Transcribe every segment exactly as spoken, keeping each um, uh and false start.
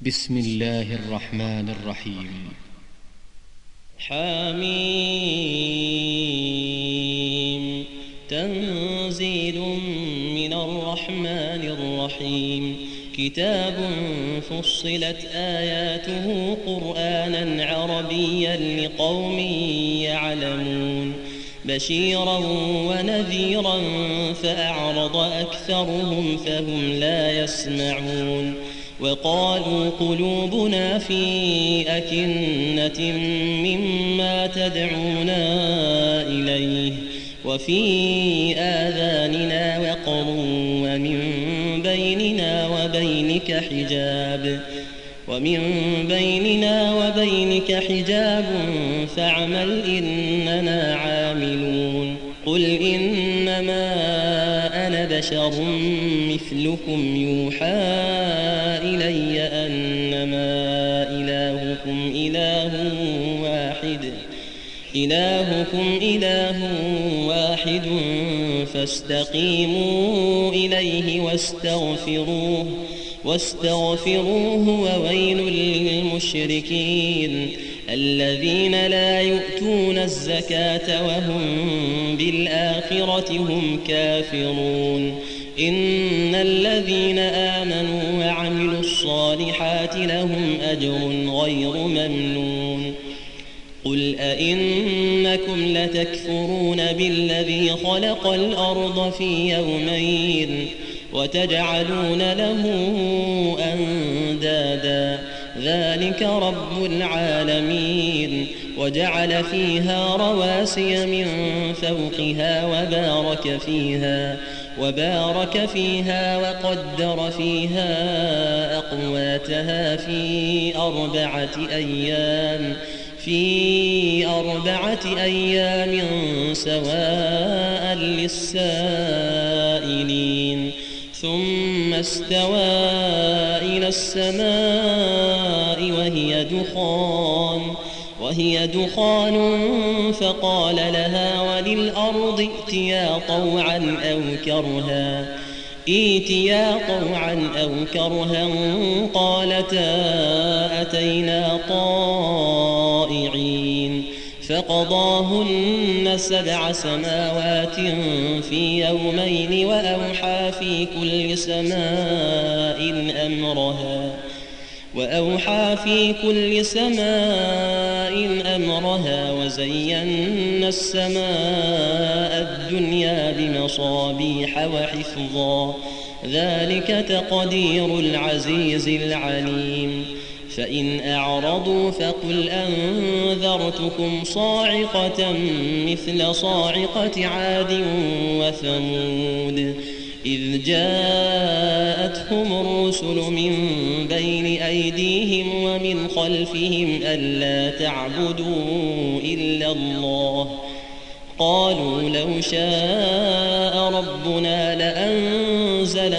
بسم الله الرحمن الرحيم. حميم تنزيل من الرحمن الرحيم. كتاب فصلت آياته قرآنا عربيا لقوم يعلمون بشيرا ونذيرا فأعرض أكثرهم فهم لا يسمعون. وقالوا قلوبنا في أكنة مما تدعونا إليه وفي آذاننا وقر ومن بيننا وبينك حجاب ومن بيننا وبينك حجاب فاعمل إننا عاملون. قل إنما أنا بشر مثلكم يوحى إلي أنما إلهكم إله واحد إلهكم إله واحد فاستقيموا إليه واستغفروه واستغفروه وويل للمشركين الذين لا يؤتون الزكاة وهم بالآخرة هم كافرون. إن الذين آمنوا وعملوا الصالحات لهم أجر غير ممنون. قل أئنكم لتكفرون بالذي خلق الأرض في يومين وتجعلون له أندادا ذلك رب العالمين. وجعل فيها رواسي من فوقها وبارك فيها وبارك فيها وقدر فيها أقواتها في أربعة أيام في أربعة أيام سواء للسائلين. ثم استوى إلى السماء وهي دخان وهي دخان فقال لها وللأرض ائتيا طوعا أو كرها ائتيا طوعا أو كرها قالتا أتينا طائعين. فقضاهن سبع سماوات في يومين وأوحى في كل سماء أمرها وأوحى في كل سماء أمرها وزينا السماء الدنيا بمصابيح وحفظا ذلك تقدير العزيز العليم. فإن أعرضوا فقل أنذرتكم صاعقة مثل صاعقة عاد وثمود إذ جاءتهم الرسل من بين أيديهم ومن خلفهم ألا تعبدوا إلا الله قالوا لو شاء ربنا لأنزل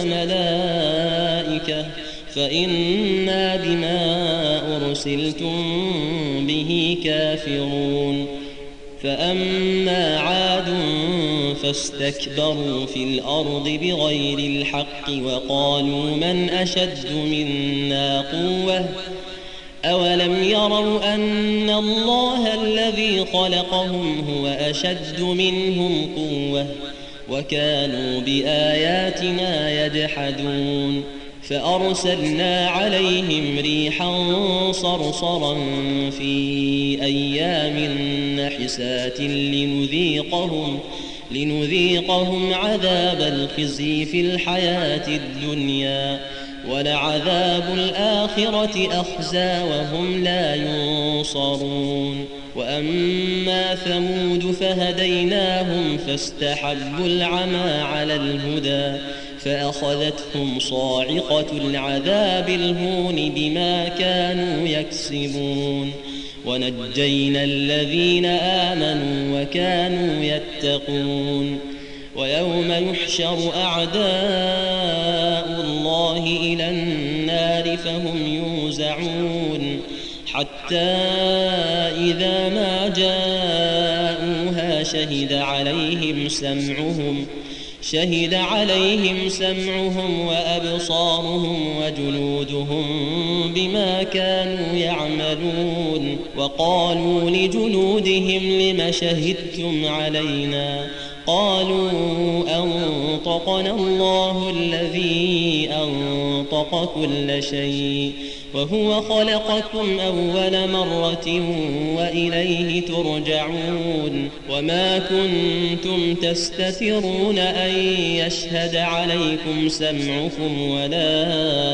ملائكة فإنا بما أرسلتم به كافرون. فأما عاد فاستكبروا في الأرض بغير الحق وقالوا من أشد منا قوة أولم يروا أن الله الذي خلقهم هو أشد منهم قوة وكانوا بآياتنا يجحدون. فأرسلنا عليهم ريحا صرصرا في أيام نحسات لنذيقهم لنذيقهم عذاب الخزي في الحياة الدنيا ولعذاب الآخرة أخزى وهم لا ينصرون. وأما ثمود فهديناهم فاستحبوا العمى على الهدى فأخذتهم صاعقة العذاب الهون بما كانوا يكسبون. ونجينا الذين آمنوا وكانوا يتقون. ويوم يحشر أعداء الله إلى النار فهم يوزعون حتى إذا ما جاءوها شهد عليهم سمعهم شهد عليهم سمعهم وأبصارهم وجلودهم بما كانوا يعملون. وقالوا لجلودهم لم شهدتم علينا؟ قالوا أنطقنا الله الذي أنطق كل شيء وهو خلقكم أول مرة وإليه ترجعون. وما كنتم تستترون أن يشهد عليكم سمعكم ولا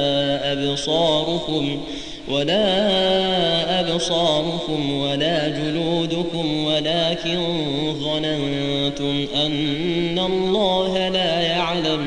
أبصاركم ولا أبصاركم ولا جلودكم ولكن ظننتم أن الله لا يعلم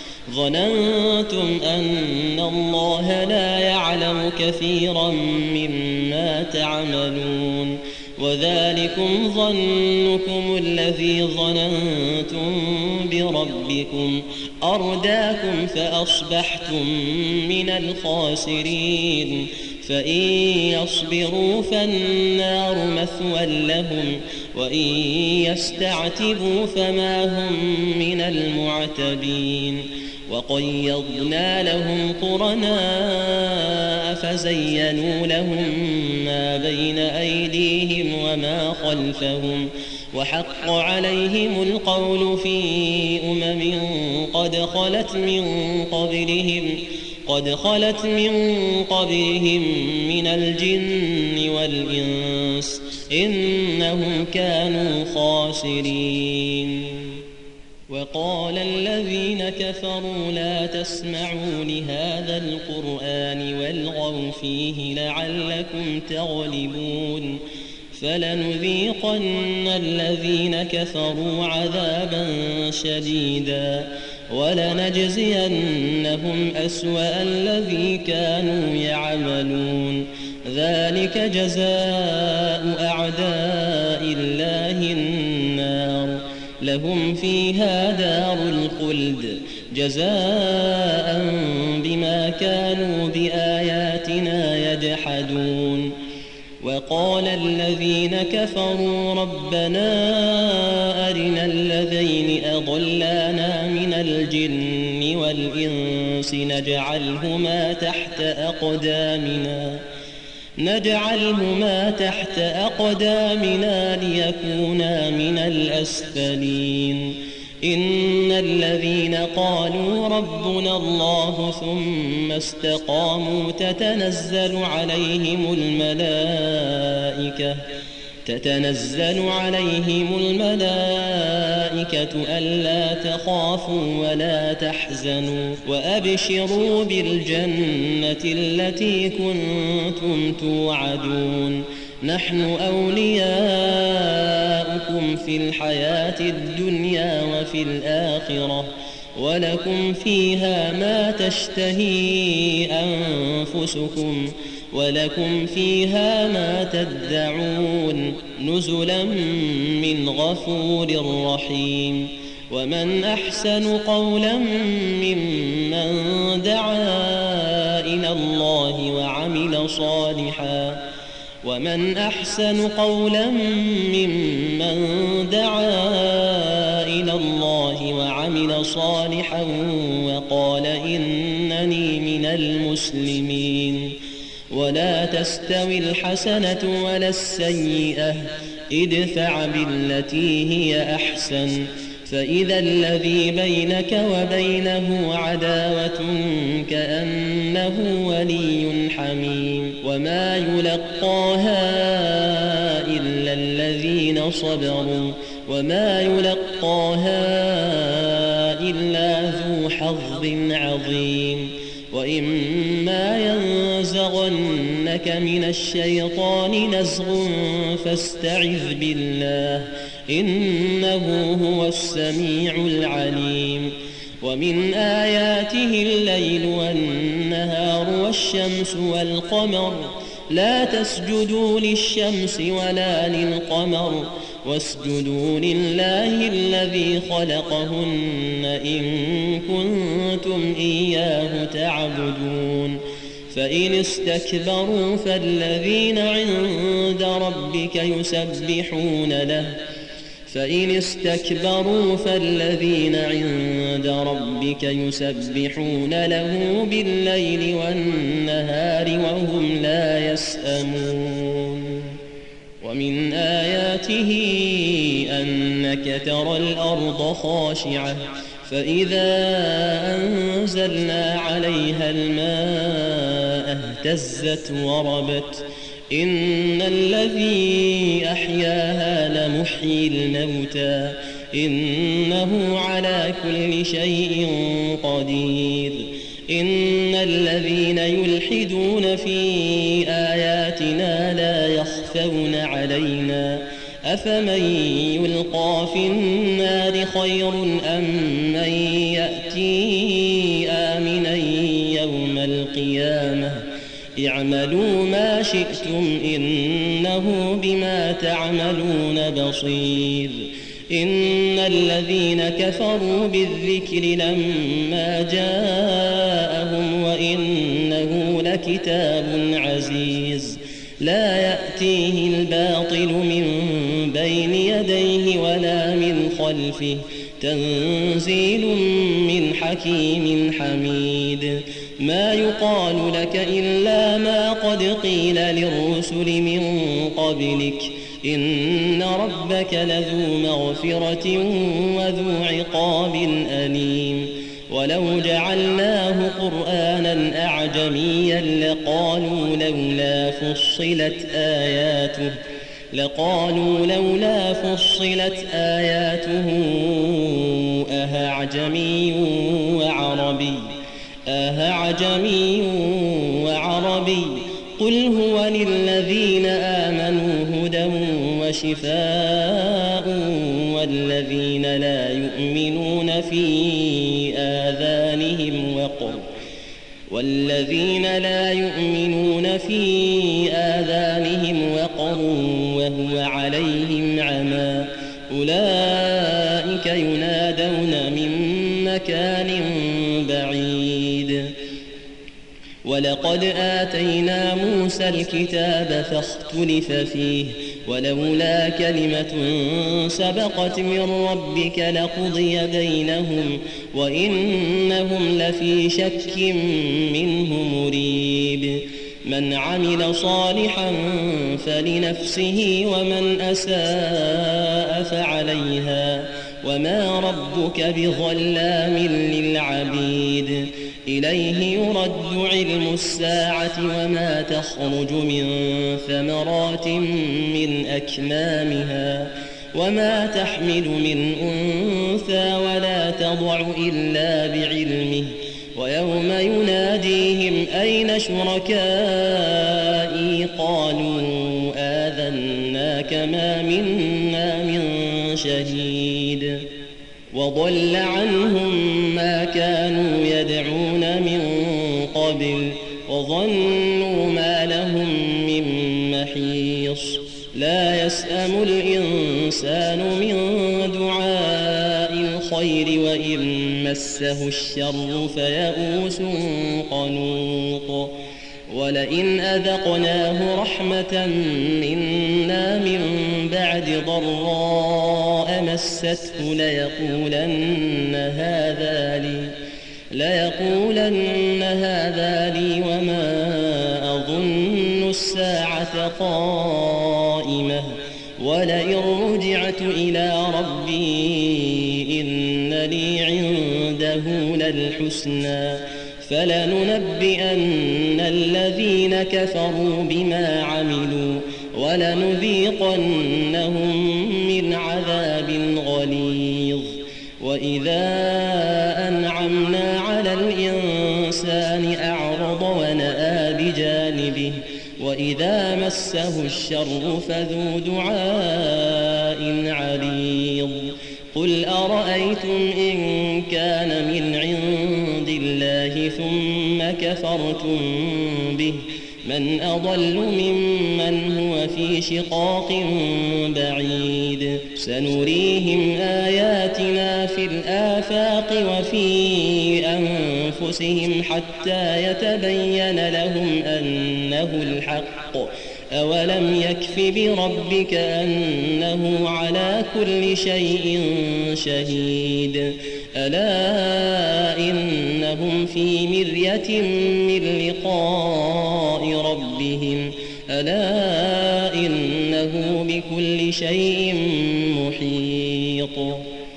ظننتم أن الله لا يعلم كثيرا مما تعملون. وذلكم ظنكم الذي ظننتم بربكم أرداكم فأصبحتم من الخاسرين. فإن يصبروا فالنار مثوى لهم وإن يستعتبوا فما هم من المعتبين. وقيضنا لهم قرناء فزينوا لهم ما بين أيديهم وما خلفهم وحق عليهم القول في أمم قد خلت من قبلهم قد خلت من قبلهم من الجن والإنس إنهم كانوا خاسرين. وقال الذين كفروا لا تسمعوا لهذا القرآن والغوا فيه لعلكم تغلبون. فلنذيقن الذين كفروا عذابا شديدا ولنجزينهم أسوأ الذي كانوا يعملون. ذلك جزاء أعداء الله النار لهم فيها دار الخلد جزاء بما كانوا بآياتنا يجحدون. وقال الذين كفروا ربنا أرنا الذين أضلانا من الجن والإنس نجعلهما تحت أقدامنا نجعلهما تحت أقدامنا ليكونا من الأسفلين. إن الذين قالوا ربنا الله ثم استقاموا تتنزل عليهم الملائكة تتنزل عليهم الملائكة ألا تخافوا ولا تحزنوا وأبشروا بالجنة التي كنتم توعدون. نحن أولياؤكم في الحياة الدنيا وفي الآخرة ولكم فيها ما تشتهي أنفسكم ولكم فيها ما تدعون نزلا من غفور رحيم. ومن أحسن قولا ممن دعا إلى الله وعمل صالحا ومن أحسن قولا ممن دعا إلى الله وعمل صالحا وقال إنني من المسلمين. ولا تستوي الحسنة ولا السيئة ادفع بالتي هي أحسن فإذا الذي بينك وبينه عداوة كأنه ولي حميم. وما يلقاها إلا الذين صبروا وما يلقاها إلا ذو حظ عظيم. وإما ينزغنك من الشيطان نزغ فاستعذ بالله إنه هو السميع العليم. ومن آياته الليل والنهار والشمس والقمر لا تسجدوا للشمس ولا للقمر واسجدوا لله الذي خلقهن إن كنتم إياه تعبدون. فإن استكبروا فالذين عند ربك يسبحون له فإن استكبروا فالذين عند ربك يسبحون له بالليل والنهار وهم لا يسأمون ومن آياته أنك ترى الأرض خاشعة فإذا أنزلنا عليها الماء اهتزت وربت إن الذي أحياها لمحيي الموتى إنه على كل شيء قدير إن الذين يلحدون في آياتنا لا يخفون علينا أفمن يلقى في النار خير أم من يأتي آمنا يوم القيامة اعملوا ما شئتم إنه بما تعملون بصير إن الذين كفروا بالذكر لما جاءهم وإنه لكتاب عزيز لا يأتيه الباطل من بين يديه ولا من خلفه تنزيل من حكيم حميد ما يقال لك إلا ما قد قيل للرسل من قبلك إن ربك لذو مغفرة وذو عقاب أليم ولو جعلناه قرآنا أعجميا لقالوا لولا فصلت آياته لقالوا لولا فصلت آياته أهعجمي وعربي أهعجمي وعربي قل هو للذين آمنوا هدى وشفاء والذين لا يؤمنون في آذانهم وقر والذين لا يؤمنون في آذانهم وقر وهو عليهم عمى أولئك ينادون من مكان بعيد ولقد آتينا موسى الكتاب فاختلف فيه ولولا كلمة سبقت من ربك لقضي بينهم وإنهم لفي شك منه مريب من عمل صالحا فلنفسه ومن أساء فعليها وما ربك بظلام للعبيد إليه يرد علم الساعة وما تخرج من ثمرات من أكمامها وما تحمل من أنثى ولا تضع إلا بعلمه ويوم يناديهم أين شركائي قالوا آذناك ما منا من شهيد وضل عنهم ما كانوا يدعون من قبل وظنوا ما لهم من محيص لا يسأم الإنسان من دعاء الخير وإن مسه الشر فيئوس قنوط ولئن أذقناه رحمة منا من بعد ضراء مسته ليقولن هذا لي ليقولن هذا لي وما أظن الساعة قائمة ولئن رجعت إلى ربي إن لي عنده للحسنى فلننبئن الذين كفروا بما عملوا ولنذيقنهم من عذاب غليظ وإذا أنعمنا على الإنسان أعرض ونأى بجانبه وإذا مسه الشر فذو دعاء عريض قل أرأيتم إن كان من عند الله ثم كفرتم به من أضل ممن هو في شقاق بعيد سنريهم آياتنا في الآفاق وفي أنفسهم حتى يتبين لهم أنه الحق أولم يكف بربك أنه على كل شيء شهيد ألا إنهم في مرية من لقاء ربهم ألا إنه بكل شيء محيط